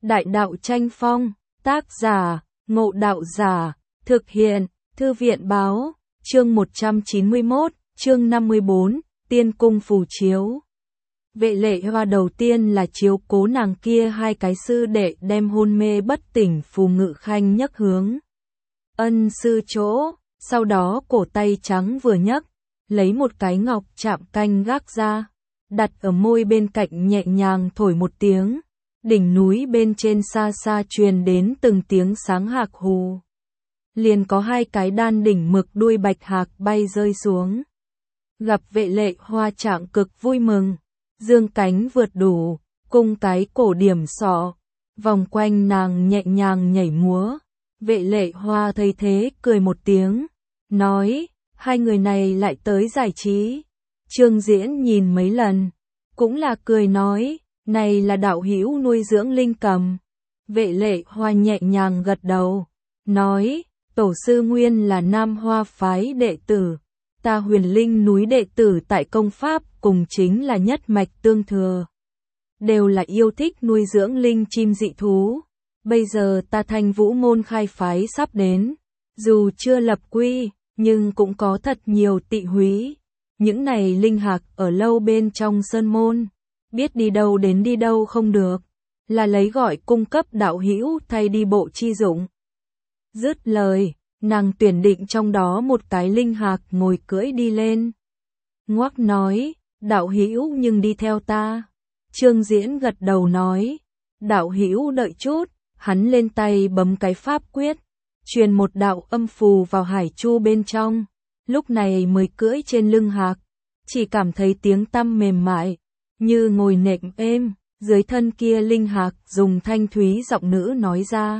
Đại đạo tranh phong, tác giả, Ngộ Đạo Giả, thực hiện, Thư viện báo, chương 191, chương 54, Tiên cung phù chiếu. Vệ Lệ Hoa đầu tiên là chiếu cố nàng kia hai cái sư đệ đem hôn mê bất tỉnh Phù Ngự Khanh nhấc hướng ân sư chỗ, sau đó cổ tay trắng vừa nhấc, lấy một cái ngọc chạm canh gác ra, đặt ở môi bên cạnh nhẹ nhàng thổi một tiếng, đỉnh núi bên trên xa xa truyền đến từng tiếng sáng hạc hù. Liền có hai cái đan đỉnh mực đuôi bạch hạc bay rơi xuống. Gặp Vệ Lệ Hoa trạng cực vui mừng, dương cánh vượt đủ, cung cái cổ điểm sọ, vòng quanh nàng nhẹ nhàng nhảy múa. Vệ Lệ Hoa thấy thế cười một tiếng, nói, hai người này lại tới giải trí. Trương Diễn nhìn mấy lần, cũng là cười nói, này là đạo hữu nuôi dưỡng linh cầm. Vệ Lệ Hoa nhẹ nhàng gật đầu, nói, tổ sư nguyên là Nam Hoa phái đệ tử, ta Huyền Linh núi đệ tử tại công pháp cùng chính là nhất mạch tương thừa. Đều là yêu thích nuôi dưỡng linh chim dị thú. Bây giờ ta Thanh Vũ môn khai phái sắp đến, dù chưa lập quy, nhưng cũng có thật nhiều tị húy. Những này linh hạc ở lâu bên trong sơn môn, biết đi đâu đến đi đâu không được, là lấy gọi cung cấp đạo hữu thay đi bộ chi dụng. Dứt lời, nàng tuyển định trong đó một cái linh hạc ngồi cưỡi đi lên. Ngoác nói, đạo hữu nhưng đi theo ta. Trương Diễn gật đầu nói, đạo hữu đợi chút. Hắn lên tay bấm cái pháp quyết, truyền một đạo âm phù vào hải chu bên trong, lúc này mới cưỡi trên lưng hạc, chỉ cảm thấy tiếng tăm mềm mại, như ngồi nệm êm, dưới thân kia linh hạc dùng thanh thúy giọng nữ nói ra.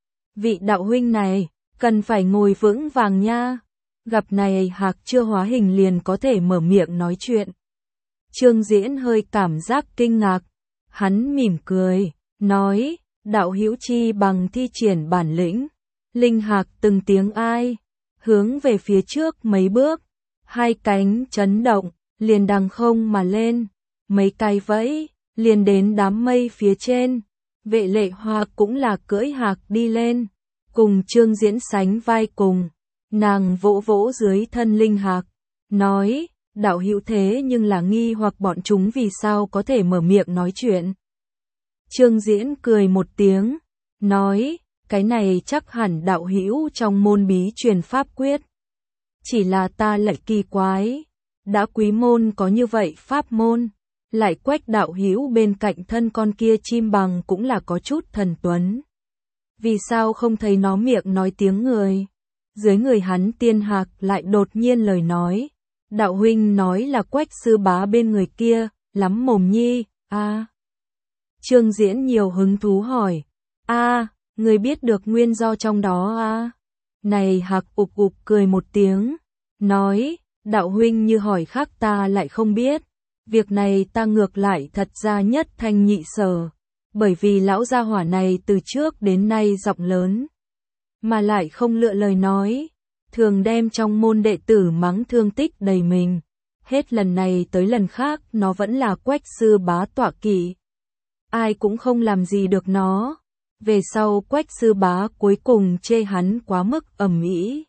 Vị đạo huynh này, cần phải ngồi vững vàng nha. Gặp này hạc chưa hóa hình liền có thể mở miệng nói chuyện. Trương Diễn hơi cảm giác kinh ngạc, hắn mỉm cười, nói, đạo hữu chi bằng thi triển bản lĩnh. Linh hạc từng tiếng ai, hướng về phía trước mấy bước, hai cánh chấn động, liền đằng không mà lên, mấy cái vẫy, liền đến đám mây phía trên. Vệ Lệ Hoa cũng là cưỡi hạc đi lên, cùng Trương Diễn sánh vai cùng, nàng vỗ vỗ dưới thân linh hạc, nói, đạo hữu thế nhưng là nghi hoặc bọn chúng vì sao có thể mở miệng nói chuyện. Trương Diễn cười một tiếng, nói, cái này chắc hẳn đạo hữu trong môn bí truyền pháp quyết. Chỉ là ta lại kỳ quái, đã quý môn có như vậy pháp môn, lại Quách đạo hữu bên cạnh thân con kia chim bằng cũng là có chút thần tuấn. Vì sao không thấy nó miệng nói tiếng người? Dưới người hắn tiên hạc lại đột nhiên lời nói, đạo huynh nói là Quách sư bá bên người kia, lắm mồm nhi, a. Trương Diễn nhiều hứng thú hỏi, người biết được nguyên do trong đó a? Này hạc ục ục cười một tiếng, nói, đạo huynh như hỏi khác ta lại không biết, việc này ta ngược lại thật ra nhất thanh nhị sở, bởi vì lão gia hỏa này từ trước đến nay giọng lớn, mà lại không lựa lời nói, thường đem trong môn đệ tử mắng thương tích đầy mình, hết lần này tới lần khác nó vẫn là Quách sư bá tọa kỵ. Ai cũng không làm gì được nó. Về sau Quách sư bá cuối cùng chê hắn quá mức ầm ĩ,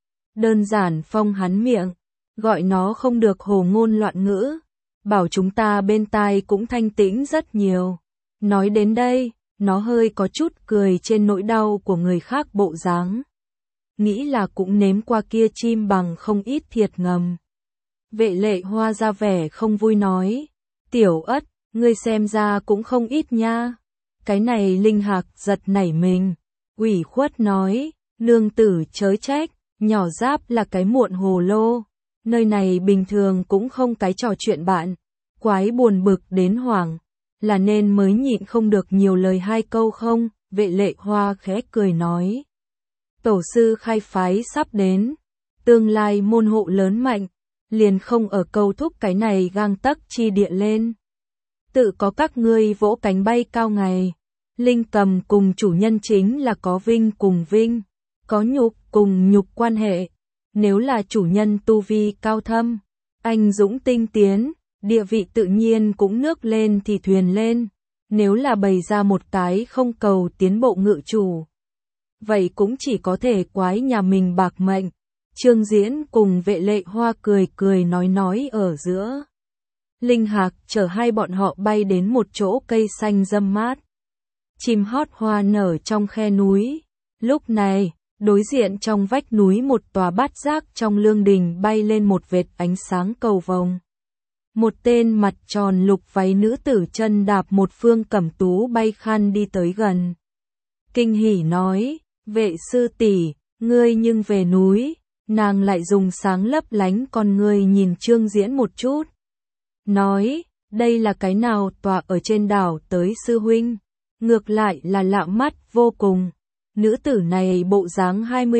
đơn giản phong hắn miệng, gọi nó không được hồ ngôn loạn ngữ, bảo chúng ta bên tai cũng thanh tĩnh rất nhiều. Nói đến đây, nó hơi có chút cười trên nỗi đau của người khác bộ dáng. Nghĩ là cũng nếm qua kia chim bằng không ít thiệt ngầm. Vệ Lệ Hoa ra vẻ không vui nói, tiểu ất, ngươi xem ra cũng không ít nha. Cái này linh hạc giật nảy mình, ủy khuất nói, nương tử chớ trách, nhỏ giáp là cái muộn hồ lô, nơi này bình thường cũng không cái trò chuyện bạn, quái buồn bực đến hoảng, là nên mới nhịn không được nhiều lời hai câu không. Vệ Lệ Hoa khẽ cười nói, tổ sư khai phái sắp đến, tương lai môn hộ lớn mạnh, liền không ở câu thúc cái này gang tấc chi địa lên. Tự có các ngươi vỗ cánh bay cao ngày. Linh cầm cùng chủ nhân chính là có vinh cùng vinh, có nhục cùng nhục quan hệ. Nếu là chủ nhân tu vi cao thâm, anh dũng tinh tiến, địa vị tự nhiên cũng nước lên thì thuyền lên. nếu là bày ra một cái không cầu tiến bộ ngự chủ, vậy cũng chỉ có thể quái nhà mình bạc mệnh. Trương Diễn cùng Vệ Lệ Hoa cười cười nói ở giữa. Linh Hạc chở hai bọn họ bay đến một chỗ cây xanh râm mát. Chim hót hoa nở trong khe núi. Lúc này, đối diện trong vách núi một tòa bát giác trong lương đình bay lên một vệt ánh sáng cầu vồng. Một tên mặt tròn lục váy nữ tử chân đạp một phương cẩm tú bay khan đi tới gần. Kinh hỉ nói, Vệ sư tỷ, ngươi nhưng về núi. Nàng lại dùng sáng lấp lánh con ngươi nhìn Trương Diễn một chút. Nói, đây là cái nào tọa ở trên đảo tới sư huynh. Ngược lại là lạ mắt vô cùng. Nữ tử này bộ dáng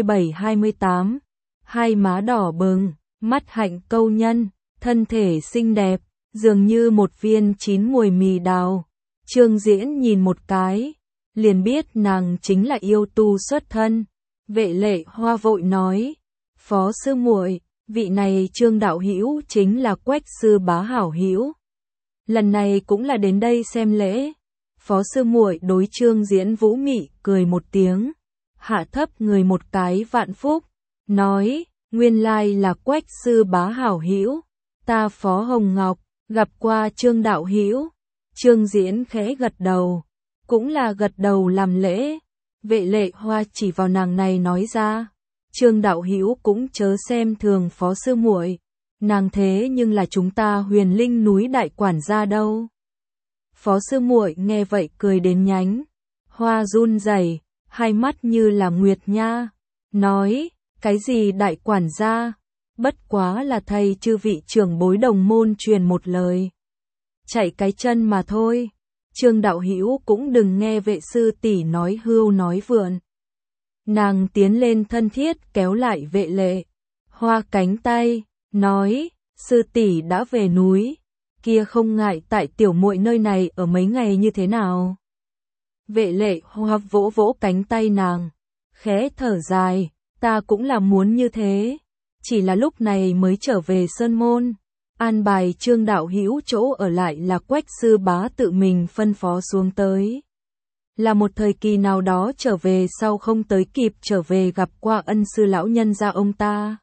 27-28, hai má đỏ bừng, mắt hạnh câu nhân, thân thể xinh đẹp, dường như một viên chín mùi mì đào. Trương Diễn nhìn một cái, liền biết nàng chính là yêu tu xuất thân. Vệ Lệ Hoa vội nói, Phó sư muội, vị này Trương đạo hữu chính là Quách sư bá hảo hữu. Lần này cũng là đến đây xem lễ. Phó sư muội đối Trương Diễn vũ mị cười một tiếng, hạ thấp người một cái vạn phúc, nói, nguyên lai là Quách sư bá hảo hữu, ta Phó Hồng Ngọc, gặp qua Trương đạo hữu. Trương Diễn khẽ gật đầu, cũng là gật đầu làm lễ. Vệ Lệ Hoa chỉ vào nàng này nói ra, Trương đạo hữu cũng chớ xem thường Phó sư muội, nàng thế nhưng là chúng ta Huyền Linh núi đại quản gia đâu. Phó sư muội nghe vậy cười đến nhánh hoa run rẩy, hai mắt như là nguyệt nha, nói, cái gì đại quản gia, bất quá là thầy chư vị trưởng bối đồng môn truyền một lời. Chạy cái chân mà thôi. Trương đạo hữu cũng đừng nghe vệ sư tỷ nói hưu nói vượn. Nàng tiến lên thân thiết kéo lại Vệ Lệ Hoa cánh tay, nói, sư tỷ đã về núi, kia không ngại tại tiểu muội nơi này ở mấy ngày như thế nào. Vệ Lệ Hoa vỗ vỗ cánh tay nàng, khẽ thở dài, ta cũng là muốn như thế, chỉ là lúc này mới trở về sơn môn. An bài Trương đạo hữu chỗ ở lại là Quách sư bá tự mình phân phó xuống tới. Là một thời kỳ nào đó trở về sau không tới kịp trở về gặp qua ân sư lão nhân gia ông ta.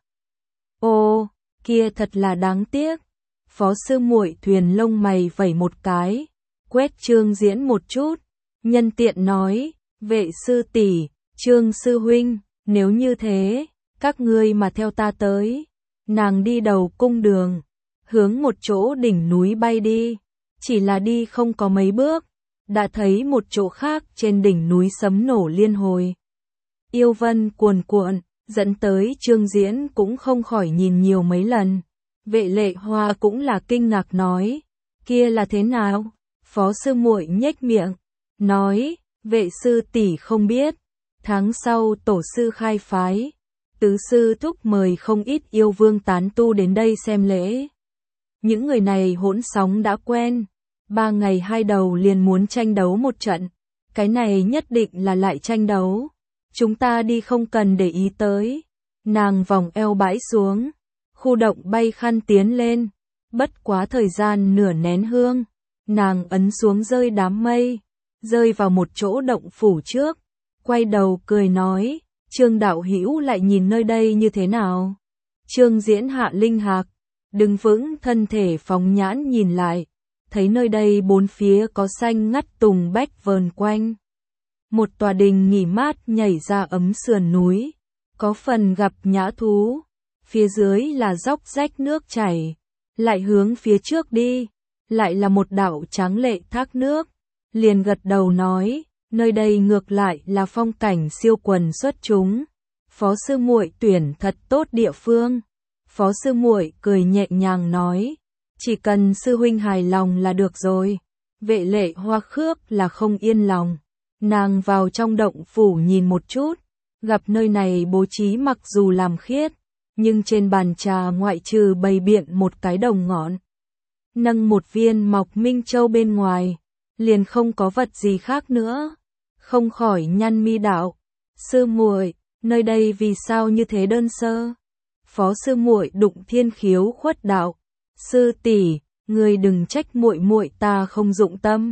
Ô, kia thật là đáng tiếc. Phó sư muội thuyền lông mày vẩy một cái, quét Trương Diễn một chút, nhân tiện nói, vệ sư tỷ, Trương sư huynh, nếu như thế, các ngươi mà theo ta tới. Nàng đi đầu cung đường, hướng một chỗ đỉnh núi bay đi, chỉ là đi không có mấy bước, đã thấy một chỗ khác trên đỉnh núi sấm nổ liên hồi. Yêu vân cuồn cuộn, dẫn tới Trương Diễn cũng không khỏi nhìn nhiều mấy lần. Vệ Lệ Hoa cũng là kinh ngạc nói, kia là thế nào? Phó sư muội nhếch miệng, nói, vệ sư tỷ không biết, tháng sau tổ sư khai phái, tứ sư thúc mời không ít yêu vương tán tu đến đây xem lễ. Những người này hỗn sóng đã quen, 3 ngày 2 đầu liền muốn tranh đấu một trận, cái này nhất định là lại tranh đấu, chúng ta đi không cần để ý tới. Nàng vòng eo bãi xuống, khu động bay khăn tiến lên, bất quá thời gian nửa nén hương, nàng ấn xuống rơi đám mây, rơi vào một chỗ động phủ trước, quay đầu cười nói, Trương đạo hữu lại nhìn nơi đây như thế nào? Trương Diễn hạ linh hạc, đứng vững thân thể phóng nhãn nhìn lại, thấy nơi đây bốn phía có xanh ngắt tùng bách vờn quanh. Một tòa đình nghỉ mát nhảy ra ấm sườn núi, có phần gặp nhã thú, phía dưới là dốc rách nước chảy, lại hướng phía trước đi, lại là một đạo tráng lệ thác nước, liền gật đầu nói, nơi đây ngược lại là phong cảnh siêu quần xuất chúng, Phó sư muội tuyển thật tốt địa phương. Phó sư muội cười nhẹ nhàng nói, chỉ cần sư huynh hài lòng là được rồi. Vệ Lệ Hoa khước là không yên lòng, nàng vào trong động phủ nhìn một chút, gặp nơi này bố trí mặc dù làm khiết, nhưng trên bàn trà ngoại trừ bày biện một cái đồng ngọn, nâng một viên mọc minh châu bên ngoài, liền không có vật gì khác nữa. Không khỏi nhăn mi đạo, sư muội, nơi đây vì sao như thế đơn sơ? Phó sư muội đụng thiên khiếu khuất đạo, sư tỷ, ngươi đừng trách muội muội ta không dụng tâm,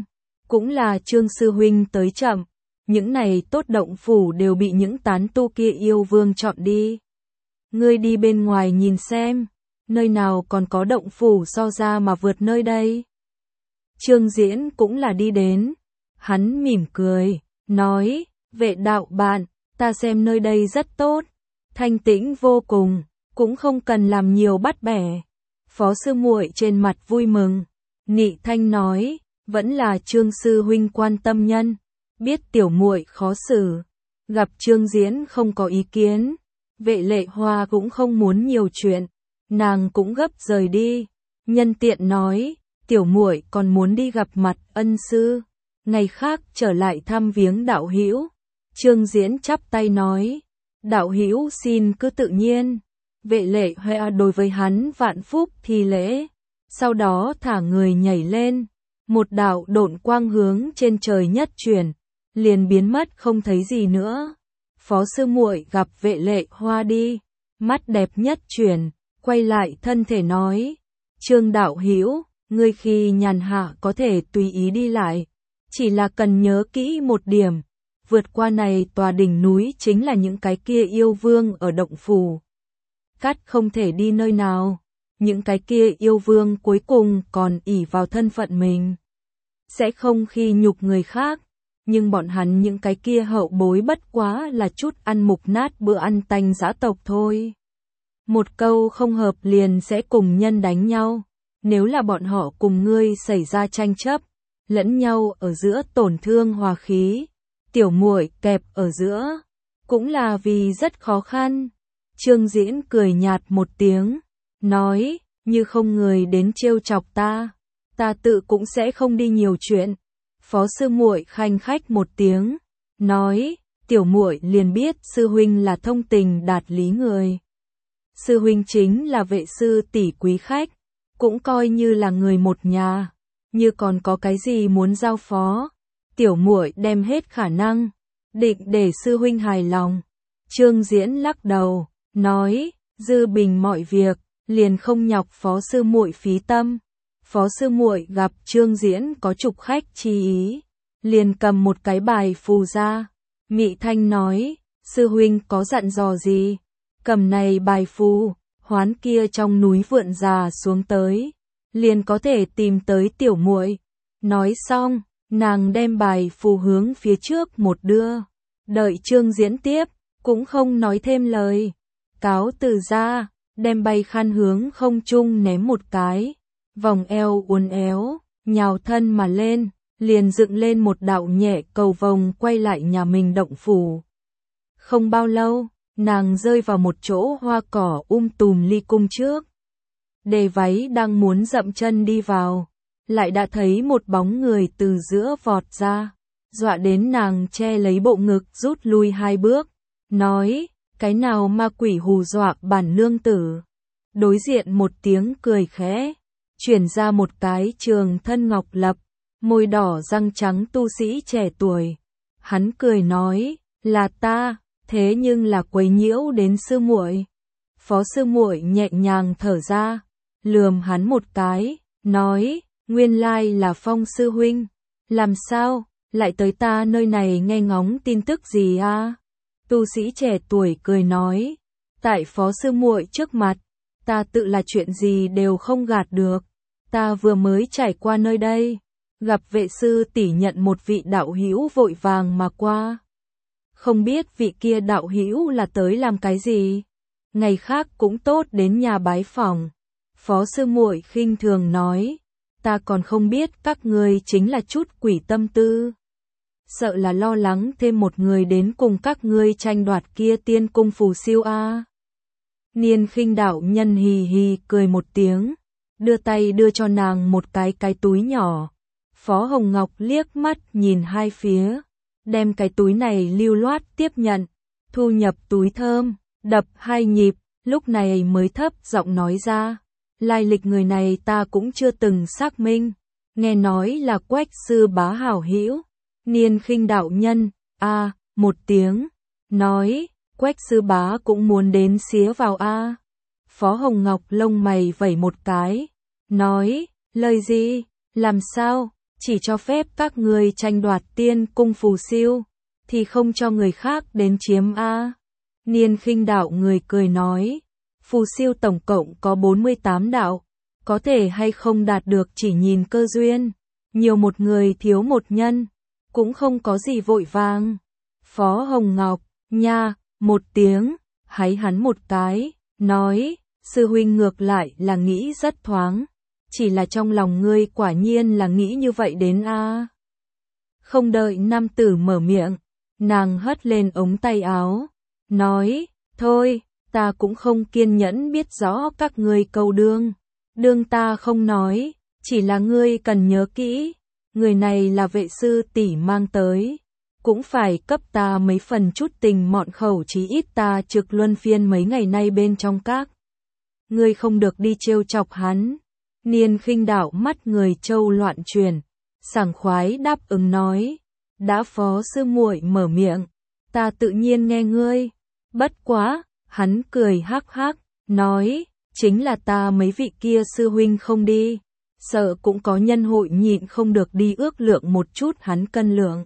cũng là Trương sư huynh tới chậm, những này tốt động phủ đều bị những tán tu kia yêu vương chọn đi. Ngươi đi bên ngoài nhìn xem, nơi nào còn có động phủ so ra mà vượt nơi đây. Trương Diễn cũng là đi đến, hắn mỉm cười, nói, vệ đạo bạn, ta xem nơi đây rất tốt, thanh tĩnh vô cùng, cũng không cần làm nhiều bắt bẻ. Phó sư muội trên mặt vui mừng, nị thanh nói, vẫn là Trương sư huynh quan tâm nhân, biết tiểu muội khó xử, gặp Trương Diễn không có ý kiến, Vệ Lệ Hoa cũng không muốn nhiều chuyện, nàng cũng gấp rời đi, nhân tiện nói, tiểu muội còn muốn đi gặp mặt ân sư, ngày khác trở lại thăm viếng đạo hữu. Trương Diễn chắp tay nói, đạo hữu xin cứ tự nhiên. Vệ Lệ Hoa đối với hắn vạn phúc thi lễ, sau đó thả người nhảy lên, một đạo độn quang hướng trên trời nhất chuyển, liền biến mất không thấy gì nữa. Phó sư muội gặp Vệ Lệ Hoa đi, mắt đẹp nhất chuyển, quay lại thân thể nói, Trương đạo hữu, ngươi khi nhàn hạ có thể tùy ý đi lại, chỉ là cần nhớ kỹ một điểm, vượt qua này tòa đỉnh núi chính là những cái kia yêu vương ở động phủ. Cắt không thể đi nơi nào, những cái kia yêu vương cuối cùng còn ỷ vào thân phận mình, sẽ không khi nhục người khác, nhưng bọn hắn những cái kia hậu bối bất quá là chút ăn mục nát bữa ăn tanh dã tộc thôi. Một câu không hợp liền sẽ cùng nhân đánh nhau, nếu là bọn họ cùng ngươi xảy ra tranh chấp, lẫn nhau ở giữa tổn thương hòa khí, tiểu muội kẹp ở giữa, cũng là vì rất khó khăn. Trương Diễn cười nhạt một tiếng, nói, như không người đến trêu chọc ta tự cũng sẽ không đi nhiều chuyện. Phó sư muội khanh khách một tiếng, nói, tiểu muội liền biết sư huynh là thông tình đạt lý người. Sư huynh chính là vệ sư tỷ quý khách, cũng coi như là người một nhà, như còn có cái gì muốn giao phó, tiểu muội đem hết khả năng, định để sư huynh hài lòng. Trương Diễn lắc đầu, nói, dư bình mọi việc, liền không nhọc phó sư muội phí tâm. Phó sư muội gặp Trương Diễn có trục khách chi ý, liền cầm một cái bài phù ra, mị thanh nói, sư huynh có dặn dò gì, cầm này bài phù, hoán kia trong núi vượn già xuống tới, liền có thể tìm tới tiểu muội. Nói xong, nàng đem bài phù hướng phía trước một đưa, đợi Trương Diễn tiếp, cũng không nói thêm lời, cáo từ ra, đem bay khăn hướng không trung ném một cái, vòng eo uốn éo, nhào thân mà lên, liền dựng lên một đạo nhẹ cầu vồng quay lại nhà mình động phủ. Không bao lâu, nàng rơi vào một chỗ hoa cỏ tùm ly cung trước. Đề váy đang muốn dậm chân đi vào, lại đã thấy một bóng người từ giữa vọt ra, dọa đến nàng che lấy bộ ngực rút lui 2 bước, nói, cái nào ma quỷ hù dọa bản nương tử. Đối diện một tiếng cười khẽ, chuyển ra một cái trường thân ngọc lập, môi đỏ răng trắng tu sĩ trẻ tuổi. Hắn cười nói, là ta, thế nhưng là quấy nhiễu đến sư muội. Phó sư muội nhẹ nhàng thở ra, lườm hắn một cái, nói, nguyên lai là Phong sư huynh, làm sao, lại tới ta nơi này nghe ngóng tin tức gì a? Tu sĩ trẻ tuổi cười nói, tại phó sư muội trước mặt, ta tự là chuyện gì đều không gạt được, ta vừa mới trải qua nơi đây, gặp vệ sư tỷ nhận một vị đạo hữu vội vàng mà qua. Không biết vị kia đạo hữu là tới làm cái gì, ngày khác cũng tốt đến nhà bái phỏng. Phó sư muội khinh thường nói, ta còn không biết các ngươi chính là chút quỷ tâm tư. Sợ là lo lắng thêm một người đến cùng các ngươi tranh đoạt kia tiên cung phù siêu a. Niên Khinh đạo nhân hì hì cười một tiếng, đưa tay đưa cho nàng một cái túi nhỏ. Phó Hồng Ngọc liếc mắt nhìn hai phía, đem cái túi này lưu loát tiếp nhận, thu nhập túi thơm, đập 2 nhịp, lúc này mới thấp giọng nói ra, lai lịch người này ta cũng chưa từng xác minh, nghe nói là Quách sư bá hảo hữu. Niên Khinh đạo nhân, một tiếng, nói, Quách sư bá cũng muốn đến xía vào a. Phó Hồng Ngọc lông mày vẩy một cái, nói, lời gì, làm sao, chỉ cho phép các ngươi tranh đoạt tiên cung phù siêu, thì không cho người khác đến chiếm a. Niên Khinh đạo người cười nói, phù siêu tổng cộng có 48 đạo, có thể hay không đạt được chỉ nhìn cơ duyên, nhiều một người thiếu một nhân, cũng không có gì vội vàng. Phó Hồng Ngọc, nha, một tiếng, háy hắn một cái, nói, sư huynh ngược lại là nghĩ rất thoáng, chỉ là trong lòng ngươi quả nhiên là nghĩ như vậy đến a. Không đợi nam tử mở miệng, nàng hất lên ống tay áo, nói, thôi, ta cũng không kiên nhẫn biết rõ các ngươi câu đương ta không nói, chỉ là ngươi cần nhớ kỹ, người này là vệ sư tỷ mang tới, cũng phải cấp ta mấy phần chút tình mọn khẩu, chí ít ta trực luân phiên mấy ngày nay bên trong các. Ngươi không được đi trêu chọc hắn. Niên Khinh đạo mắt người trâu loạn chuyển, sảng khoái đáp ứng nói, đã phó sư muội mở miệng, ta tự nhiên nghe ngươi. Bất quá, hắn cười hắc hắc, nói, chính là ta mấy vị kia sư huynh không đi, sợ cũng có nhân hội nhịn không được đi ước lượng một chút hắn cân lượng.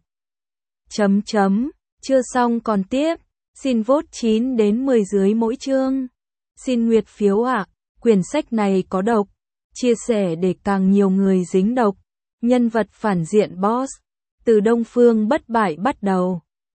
Chưa xong còn tiếp, xin vote 9 đến 10 dưới mỗi chương. Xin nguyệt phiếu ạ, quyển sách này có độc, chia sẻ để càng nhiều người dính độc. Nhân vật phản diện boss, từ Đông Phương bất bại bắt đầu.